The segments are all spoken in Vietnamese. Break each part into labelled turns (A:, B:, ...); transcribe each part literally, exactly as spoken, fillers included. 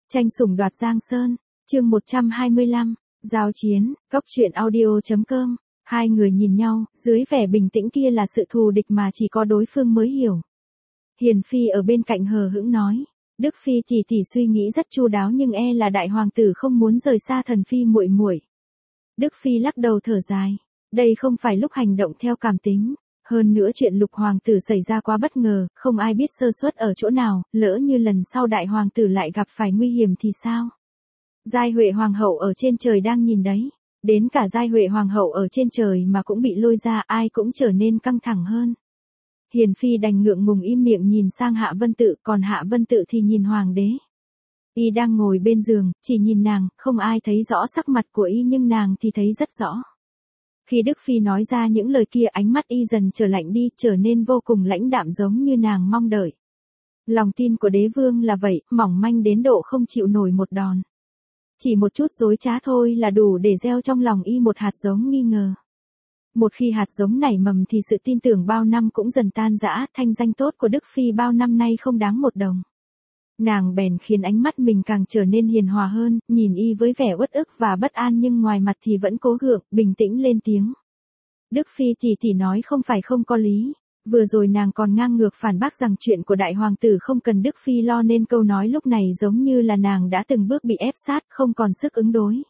A: Tranh sủng đoạt Giang Sơn, chương một trăm hai mươi lăm, giao chiến, cốc truyện audio chấm com. Hai người nhìn nhau, dưới vẻ bình tĩnh kia là sự thù địch mà chỉ có đối phương mới hiểu. Hiền Phi ở bên cạnh hờ hững nói, Đức Phi tỷ tỷ suy nghĩ rất chu đáo nhưng e là đại hoàng tử không muốn rời xa Thần Phi muội muội. Đức Phi lắc đầu thở dài, đây không phải lúc hành động theo cảm tính. Hơn nữa chuyện lục hoàng tử xảy ra quá bất ngờ, không ai biết sơ suất ở chỗ nào, lỡ như lần sau đại hoàng tử lại gặp phải nguy hiểm thì sao? Giai Huệ hoàng hậu ở trên trời đang nhìn đấy, đến cả Giai Huệ hoàng hậu ở trên trời mà cũng bị lôi ra, ai cũng trở nên căng thẳng hơn. Hiền Phi đành ngượng ngùng im miệng nhìn sang Hạ Vân Tự, còn Hạ Vân Tự thì nhìn hoàng đế. Y đang ngồi bên giường, chỉ nhìn nàng, không ai thấy rõ sắc mặt của y nhưng nàng thì thấy rất rõ. Khi Đức Phi nói ra những lời kia, ánh mắt y dần trở lạnh đi, trở nên vô cùng lãnh đạm giống như nàng mong đợi. Lòng tin của đế vương là vậy, mỏng manh đến độ không chịu nổi một đòn. Chỉ một chút dối trá thôi là đủ để gieo trong lòng y một hạt giống nghi ngờ. Một khi hạt giống nảy mầm thì sự tin tưởng bao năm cũng dần tan rã, thanh danh tốt của Đức Phi bao năm nay không đáng một đồng. Nàng bèn khiến ánh mắt mình càng trở nên hiền hòa hơn, nhìn y với vẻ uất ức và bất an nhưng ngoài mặt thì vẫn cố gượng, bình tĩnh lên tiếng. Đức Phi tỷ tỷ nói không phải không có lý, vừa rồi nàng còn ngang ngược phản bác rằng chuyện của đại hoàng tử không cần Đức Phi lo nên câu nói lúc này giống như là nàng đã từng bước bị ép sát, không còn sức ứng đối.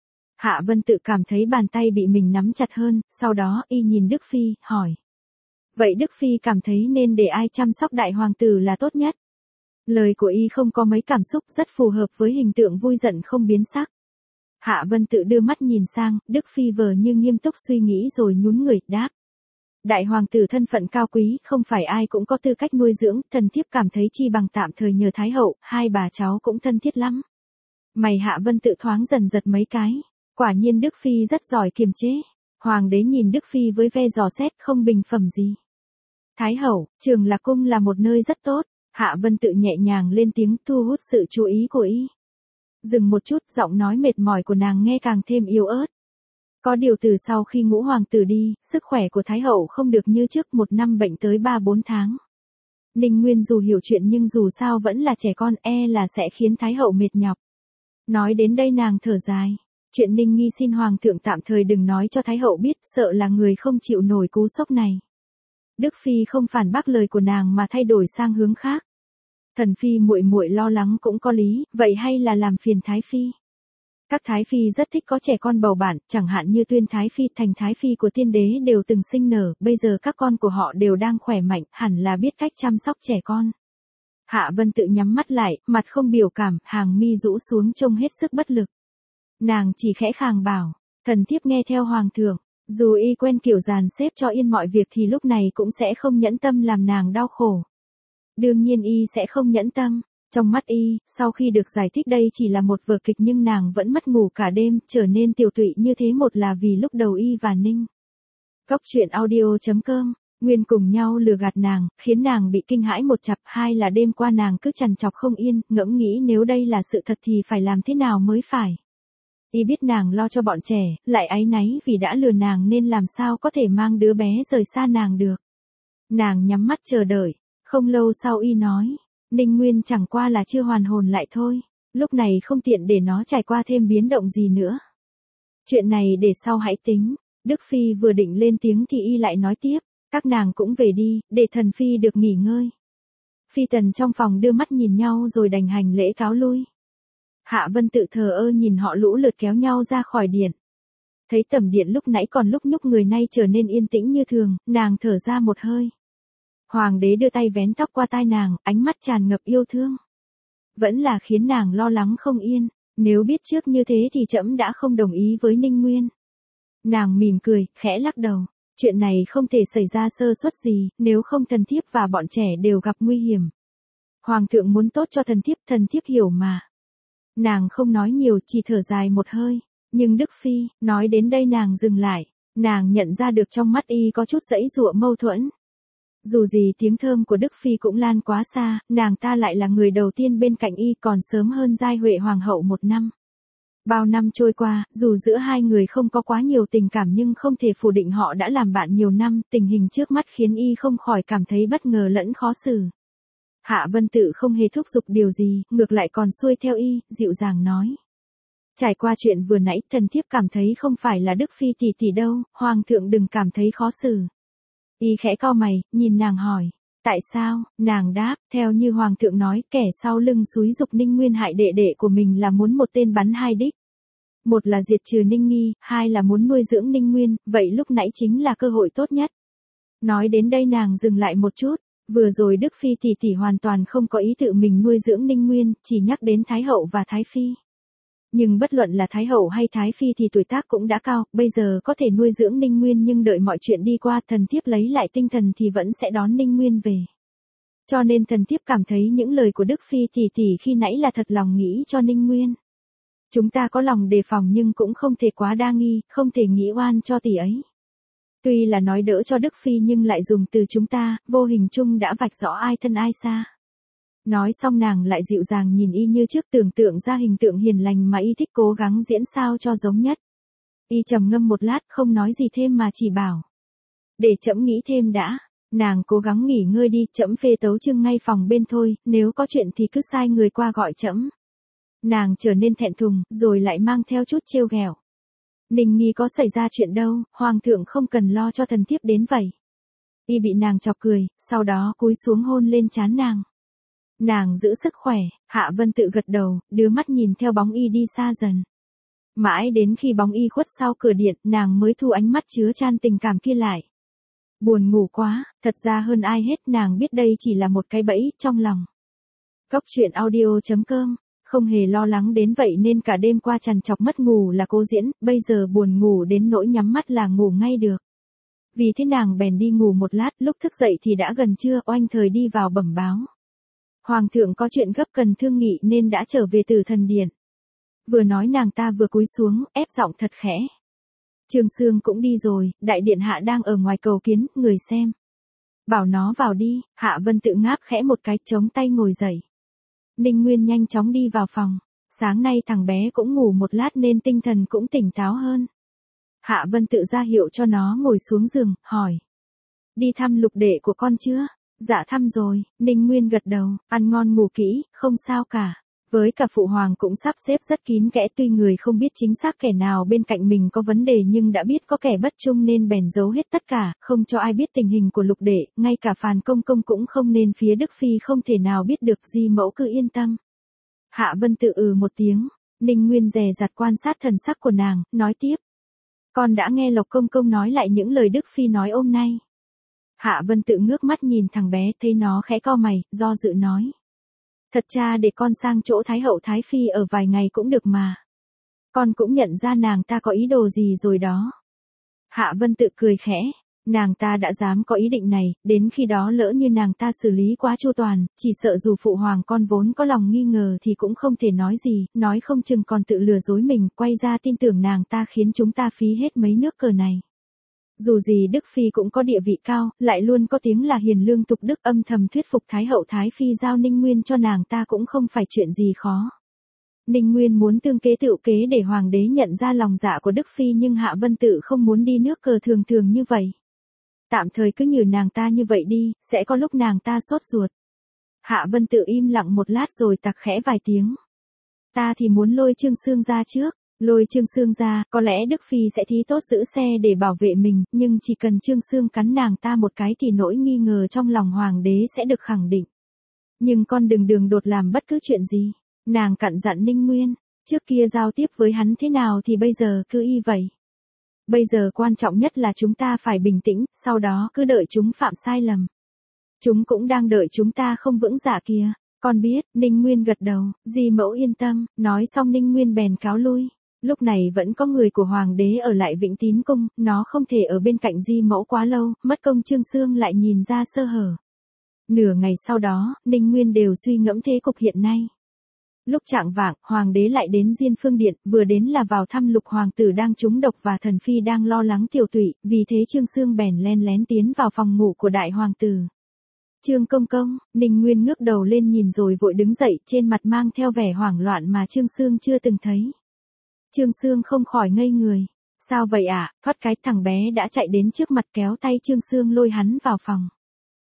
A: Hạ Vân Tự cảm thấy bàn tay bị mình nắm chặt hơn, sau đó y nhìn Đức Phi, hỏi. Vậy Đức Phi cảm thấy nên để ai chăm sóc đại hoàng tử là tốt nhất? Lời của y không có mấy cảm xúc, rất phù hợp với hình tượng vui giận không biến sắc. Hạ Vân Tự đưa mắt nhìn sang, Đức Phi vờ như nghiêm túc suy nghĩ rồi nhún người, đáp. Đại hoàng tử thân phận cao quý, không phải ai cũng có tư cách nuôi dưỡng, thần thiếp cảm thấy chi bằng tạm thời nhờ Thái hậu, hai bà cháu cũng thân thiết lắm. Mày Hạ Vân Tự thoáng dần giật mấy cái, quả nhiên Đức Phi rất giỏi kiềm chế. Hoàng đế nhìn Đức Phi với ve dò xét không bình phẩm gì. Thái hậu, Trường Lạc cung là một nơi rất tốt. Hạ Vân Tự nhẹ nhàng lên tiếng thu hút sự chú ý của y. Dừng một chút, giọng nói mệt mỏi của nàng nghe càng thêm yếu ớt. Có điều từ sau khi ngũ hoàng tử đi, sức khỏe của Thái hậu không được như trước, một năm bệnh tới ba bốn tháng. Ninh Nguyên dù hiểu chuyện nhưng dù sao vẫn là trẻ con, e là sẽ khiến Thái hậu mệt nhọc. Nói đến đây nàng thở dài. Chuyện Ninh Nghi xin hoàng thượng tạm thời đừng nói cho Thái hậu biết, sợ là người không chịu nổi cú sốc này. Đức Phi không phản bác lời của nàng mà thay đổi sang hướng khác. Thần Phi muội muội lo lắng cũng có lý, vậy hay là làm phiền Thái Phi? Các Thái Phi rất thích có trẻ con bầu bạn, chẳng hạn như Tuyên Thái Phi, Thành Thái Phi của tiên đế đều từng sinh nở, bây giờ các con của họ đều đang khỏe mạnh, hẳn là biết cách chăm sóc trẻ con. Hạ Vân Tự nhắm mắt lại, mặt không biểu cảm, hàng mi rũ xuống trông hết sức bất lực. Nàng chỉ khẽ khàng bảo, thần thiếp nghe theo hoàng thượng. Dù y quen kiểu dàn xếp cho yên mọi việc thì lúc này cũng sẽ không nhẫn tâm làm nàng đau khổ. Đương nhiên y sẽ không nhẫn tâm. Trong mắt y, sau khi được giải thích đây chỉ là một vở kịch nhưng nàng vẫn mất ngủ cả đêm, trở nên tiểu tụy như thế, một là vì lúc đầu y và Ninh Cốc truyện audio chấm com, Nguyên cùng nhau lừa gạt nàng, khiến nàng bị kinh hãi một chặp, hai là đêm qua nàng cứ trằn trọc không yên, ngẫm nghĩ nếu đây là sự thật thì phải làm thế nào mới phải. Y biết nàng lo cho bọn trẻ, lại áy náy vì đã lừa nàng nên làm sao có thể mang đứa bé rời xa nàng được. Nàng nhắm mắt chờ đợi, không lâu sau y nói, Ninh Nguyên chẳng qua là chưa hoàn hồn lại thôi, lúc này không tiện để nó trải qua thêm biến động gì nữa. Chuyện này để sau hãy tính. Đức Phi vừa định lên tiếng thì y lại nói tiếp, các nàng cũng về đi, để thần Phi được nghỉ ngơi. Phi tần trong phòng đưa mắt nhìn nhau rồi đành hành lễ cáo lui. Hạ Vân Tự thờ ơ nhìn họ lũ lượt kéo nhau ra khỏi điện. Thấy tầm điện lúc nãy còn lúc nhúc người nay trở nên yên tĩnh như thường, nàng thở ra một hơi. Hoàng đế đưa tay vén tóc qua tai nàng, ánh mắt tràn ngập yêu thương. Vẫn là khiến nàng lo lắng không yên, nếu biết trước như thế thì trẫm đã không đồng ý với Ninh Nguyên. Nàng mỉm cười, khẽ lắc đầu, chuyện này không thể xảy ra sơ suất gì, nếu không thần thiếp và bọn trẻ đều gặp nguy hiểm. Hoàng thượng muốn tốt cho thần thiếp, thần thiếp hiểu mà. Nàng không nói nhiều, chỉ thở dài một hơi, nhưng Đức Phi, nói đến đây nàng dừng lại, nàng nhận ra được trong mắt y có chút giãy giụa mâu thuẫn. Dù gì tiếng thơm của Đức Phi cũng lan quá xa, nàng ta lại là người đầu tiên bên cạnh y còn sớm hơn Giai Huệ Hoàng hậu một năm. Bao năm trôi qua, dù giữa hai người không có quá nhiều tình cảm nhưng không thể phủ định họ đã làm bạn nhiều năm, tình hình trước mắt khiến y không khỏi cảm thấy bất ngờ lẫn khó xử. Hạ Vân Tự không hề thúc giục điều gì, ngược lại còn xuôi theo y, dịu dàng nói. Trải qua chuyện vừa nãy, thần thiếp cảm thấy không phải là Đức Phi tỷ tỷ đâu, Hoàng thượng đừng cảm thấy khó xử. Y khẽ cau mày, nhìn nàng hỏi. Tại sao? Nàng đáp, theo như Hoàng thượng nói, kẻ sau lưng xúi dục Ninh Nguyên hại đệ đệ của mình là muốn một tên bắn hai đích. Một là diệt trừ Ninh Nghi, hai là muốn nuôi dưỡng Ninh Nguyên, vậy lúc nãy chính là cơ hội tốt nhất. Nói đến đây nàng dừng lại một chút, vừa rồi Đức Phi tỷ tỷ hoàn toàn không có ý tự mình nuôi dưỡng Ninh Nguyên, chỉ nhắc đến Thái Hậu và Thái Phi. Nhưng bất luận là Thái Hậu hay Thái Phi thì tuổi tác cũng đã cao, bây giờ có thể nuôi dưỡng Ninh Nguyên nhưng đợi mọi chuyện đi qua thần thiếp lấy lại tinh thần thì vẫn sẽ đón Ninh Nguyên về. Cho nên thần thiếp cảm thấy những lời của Đức Phi tỷ tỷ khi nãy là thật lòng nghĩ cho Ninh Nguyên. Chúng ta có lòng đề phòng nhưng cũng không thể quá đa nghi, không thể nghĩ oan cho tỷ ấy. Tuy là nói đỡ cho Đức Phi nhưng lại dùng từ chúng ta, vô hình chung đã vạch rõ ai thân ai xa. Nói xong nàng lại dịu dàng nhìn y như trước, tưởng tượng ra hình tượng hiền lành mà y thích cố gắng diễn sao cho giống nhất. Y trầm ngâm một lát không nói gì thêm mà chỉ bảo. Để trẫm nghĩ thêm đã, nàng cố gắng nghỉ ngơi đi, trẫm phê tấu chương ngay phòng bên thôi, nếu có chuyện thì cứ sai người qua gọi trẫm. Nàng trở nên thẹn thùng, rồi lại mang theo chút trêu ghẹo. Ninh Nghi có xảy ra chuyện đâu, Hoàng thượng không cần lo cho thần thiếp đến vậy. Y bị nàng chọc cười, sau đó cúi xuống hôn lên trán nàng. Nàng giữ sức khỏe, Hạ Vân Tự gật đầu, đưa mắt nhìn theo bóng y đi xa dần. Mãi đến khi bóng y khuất sau cửa điện, nàng mới thu ánh mắt chứa chan tình cảm kia lại. Buồn ngủ quá, thật ra hơn ai hết nàng biết đây chỉ là một cái bẫy trong lòng. Cốc truyện audio chấm com, không hề lo lắng đến vậy nên cả đêm qua trằn trọc mất ngủ là cố diễn, bây giờ buồn ngủ đến nỗi nhắm mắt là ngủ ngay được. Vì thế nàng bèn đi ngủ một lát, lúc thức dậy thì đã gần trưa, oanh thời đi vào bẩm báo. Hoàng thượng có chuyện gấp cần thương nghị nên đã trở về từ thần điện. Vừa nói nàng ta vừa cúi xuống, ép giọng thật khẽ. Trương Sương cũng đi rồi, đại điện hạ đang ở ngoài cầu kiến, người xem. Bảo nó vào đi, Hạ Vân Tự ngáp khẽ một cái, chống tay ngồi dậy. Ninh Nguyên nhanh chóng đi vào phòng. Sáng nay thằng bé cũng ngủ một lát nên tinh thần cũng tỉnh táo hơn. Hạ Vân Tự ra hiệu cho nó ngồi xuống giường, hỏi. Đi thăm lục đệ của con chưa? Dạ thăm rồi, Ninh Nguyên gật đầu, ăn ngon ngủ kỹ, không sao cả. Với cả phụ hoàng cũng sắp xếp rất kín kẽ, tuy người không biết chính xác kẻ nào bên cạnh mình có vấn đề nhưng đã biết có kẻ bất trung nên bèn giấu hết tất cả, không cho ai biết tình hình của lục đệ, ngay cả Phàn Công Công cũng không nên phía Đức Phi không thể nào biết được, Di mẫu cứ yên tâm. Hạ Vân Tự ừ một tiếng, Ninh Nguyên dè dặt quan sát thần sắc của nàng, nói tiếp. Con đã nghe Lộc Công Công nói lại những lời Đức Phi nói hôm nay. Hạ Vân Tự ngước mắt nhìn thằng bé, thấy nó khẽ cau mày, do dự nói. Thật cha để con sang chỗ Thái Hậu Thái Phi ở vài ngày cũng được mà. Con cũng nhận ra nàng ta có ý đồ gì rồi đó. Hạ Vân Tự cười khẽ, nàng ta đã dám có ý định này, đến khi đó lỡ như nàng ta xử lý quá chu toàn, chỉ sợ dù phụ hoàng con vốn có lòng nghi ngờ thì cũng không thể nói gì, nói không chừng còn tự lừa dối mình, quay ra tin tưởng nàng ta khiến chúng ta phí hết mấy nước cờ này. Dù gì Đức Phi cũng có địa vị cao, lại luôn có tiếng là hiền lương tục đức, âm thầm thuyết phục Thái Hậu Thái Phi giao Ninh Nguyên cho nàng ta cũng không phải chuyện gì khó. Ninh Nguyên muốn tương kế tự kế để hoàng đế nhận ra lòng dạ của Đức Phi nhưng Hạ Vân Tự không muốn đi nước cờ thường thường như vậy. Tạm thời cứ nhử nàng ta như vậy đi, sẽ có lúc nàng ta sốt ruột. Hạ Vân Tự im lặng một lát rồi tặc khẽ vài tiếng. Ta thì muốn lôi Trương Sương ra trước. Lôi Trương Sương ra, có lẽ Đức Phi sẽ thí tốt giữ xe để bảo vệ mình, nhưng chỉ cần Trương Sương cắn nàng ta một cái thì nỗi nghi ngờ trong lòng hoàng đế sẽ được khẳng định. Nhưng con đừng đường đột làm bất cứ chuyện gì. Nàng cặn dặn Ninh Nguyên, trước kia giao tiếp với hắn thế nào thì bây giờ cứ y vậy. Bây giờ quan trọng nhất là chúng ta phải bình tĩnh, sau đó cứ đợi chúng phạm sai lầm. Chúng cũng đang đợi chúng ta không vững dạ kìa. Con biết, Ninh Nguyên gật đầu, Di mẫu yên tâm, nói xong Ninh Nguyên bèn cáo lui. Lúc này vẫn có người của hoàng đế ở lại Vĩnh Tín cung, nó không thể ở bên cạnh Di mẫu quá lâu, mất công Trương Sương lại nhìn ra sơ hở. Nửa ngày sau đó, Ninh Nguyên đều suy ngẫm thế cục hiện nay. Lúc chạng vạng, hoàng đế lại đến Diên Phương Điện, vừa đến là vào thăm lục hoàng tử đang trúng độc và thần phi đang lo lắng tiểu tụy, vì thế Trương Sương bèn len lén tiến vào phòng ngủ của đại hoàng tử. Trương công công, Ninh Nguyên ngước đầu lên nhìn rồi vội đứng dậy, trên mặt mang theo vẻ hoảng loạn mà Trương Sương chưa từng thấy. Trương Sương không khỏi ngây người. Sao vậy ạ? À? Thoát cái thằng bé đã chạy đến trước mặt kéo tay Trương Sương lôi hắn vào phòng.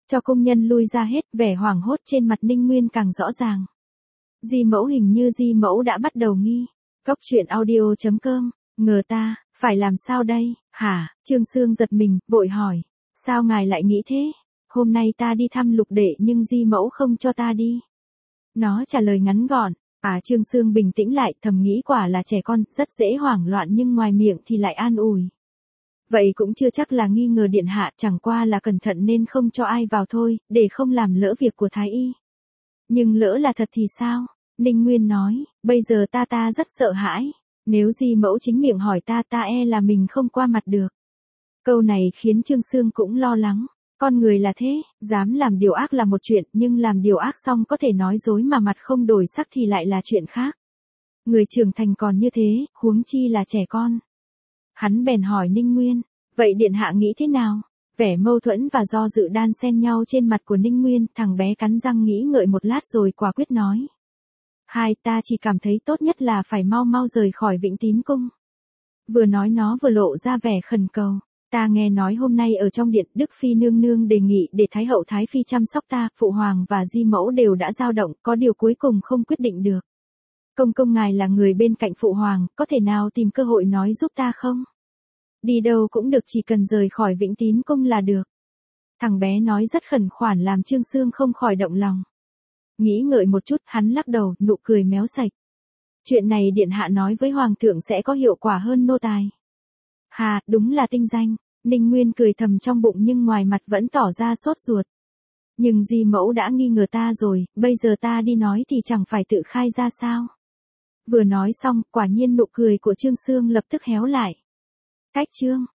A: Cho công nhân lui ra hết, vẻ hoảng hốt trên mặt Ninh Nguyên càng rõ ràng. Di mẫu hình như Di mẫu đã bắt đầu nghi. Cốc truyện audio chấm com, ngờ ta, phải làm sao đây, hả? Trương Sương giật mình, vội hỏi. Sao ngài lại nghĩ thế? Hôm nay ta đi thăm Lục đệ nhưng Di mẫu không cho ta đi. Nó trả lời ngắn gọn. À, Trương Sương bình tĩnh lại, thầm nghĩ quả là trẻ con, rất dễ hoảng loạn nhưng ngoài miệng thì lại an ủi. Vậy cũng chưa chắc là nghi ngờ điện hạ, chẳng qua là cẩn thận nên không cho ai vào thôi, để không làm lỡ việc của Thái y. Nhưng lỡ là thật thì sao? Ninh Nguyên nói, bây giờ ta ta rất sợ hãi. Nếu Di mẫu chính miệng hỏi ta ta e là mình không qua mặt được. Câu này khiến Trương Sương cũng lo lắng. Con người là thế, dám làm điều ác là một chuyện, nhưng làm điều ác xong có thể nói dối mà mặt không đổi sắc thì lại là chuyện khác. Người trưởng thành còn như thế, huống chi là trẻ con. Hắn bèn hỏi Ninh Nguyên, vậy điện hạ nghĩ thế nào? Vẻ mâu thuẫn và do dự đan xen nhau trên mặt của Ninh Nguyên, thằng bé cắn răng nghĩ ngợi một lát rồi quả quyết nói. Hai, ta chỉ cảm thấy tốt nhất là phải mau mau rời khỏi Vĩnh Tín Cung. Vừa nói nó vừa lộ ra vẻ khẩn cầu. Ta nghe nói hôm nay ở trong điện Đức Phi nương nương đề nghị để Thái hậu Thái Phi chăm sóc ta, Phụ Hoàng và Di mẫu đều đã dao động, có điều cuối cùng không quyết định được. Công công ngài là người bên cạnh Phụ Hoàng, có thể nào tìm cơ hội nói giúp ta không? Đi đâu cũng được, chỉ cần rời khỏi Vĩnh Tín Cung là được. Thằng bé nói rất khẩn khoản làm Trương Sương không khỏi động lòng. Nghĩ ngợi một chút, hắn lắc đầu, nụ cười méo sạch. Chuyện này điện hạ nói với Hoàng thượng sẽ có hiệu quả hơn nô tài. Hà, đúng là tinh danh. Ninh Nguyên cười thầm trong bụng nhưng ngoài mặt vẫn tỏ ra sốt ruột. Nhưng Di mẫu đã nghi ngờ ta rồi, bây giờ ta đi nói thì chẳng phải tự khai ra sao? Vừa nói xong, quả nhiên nụ cười của Trương Sương lập tức héo lại. Cách chương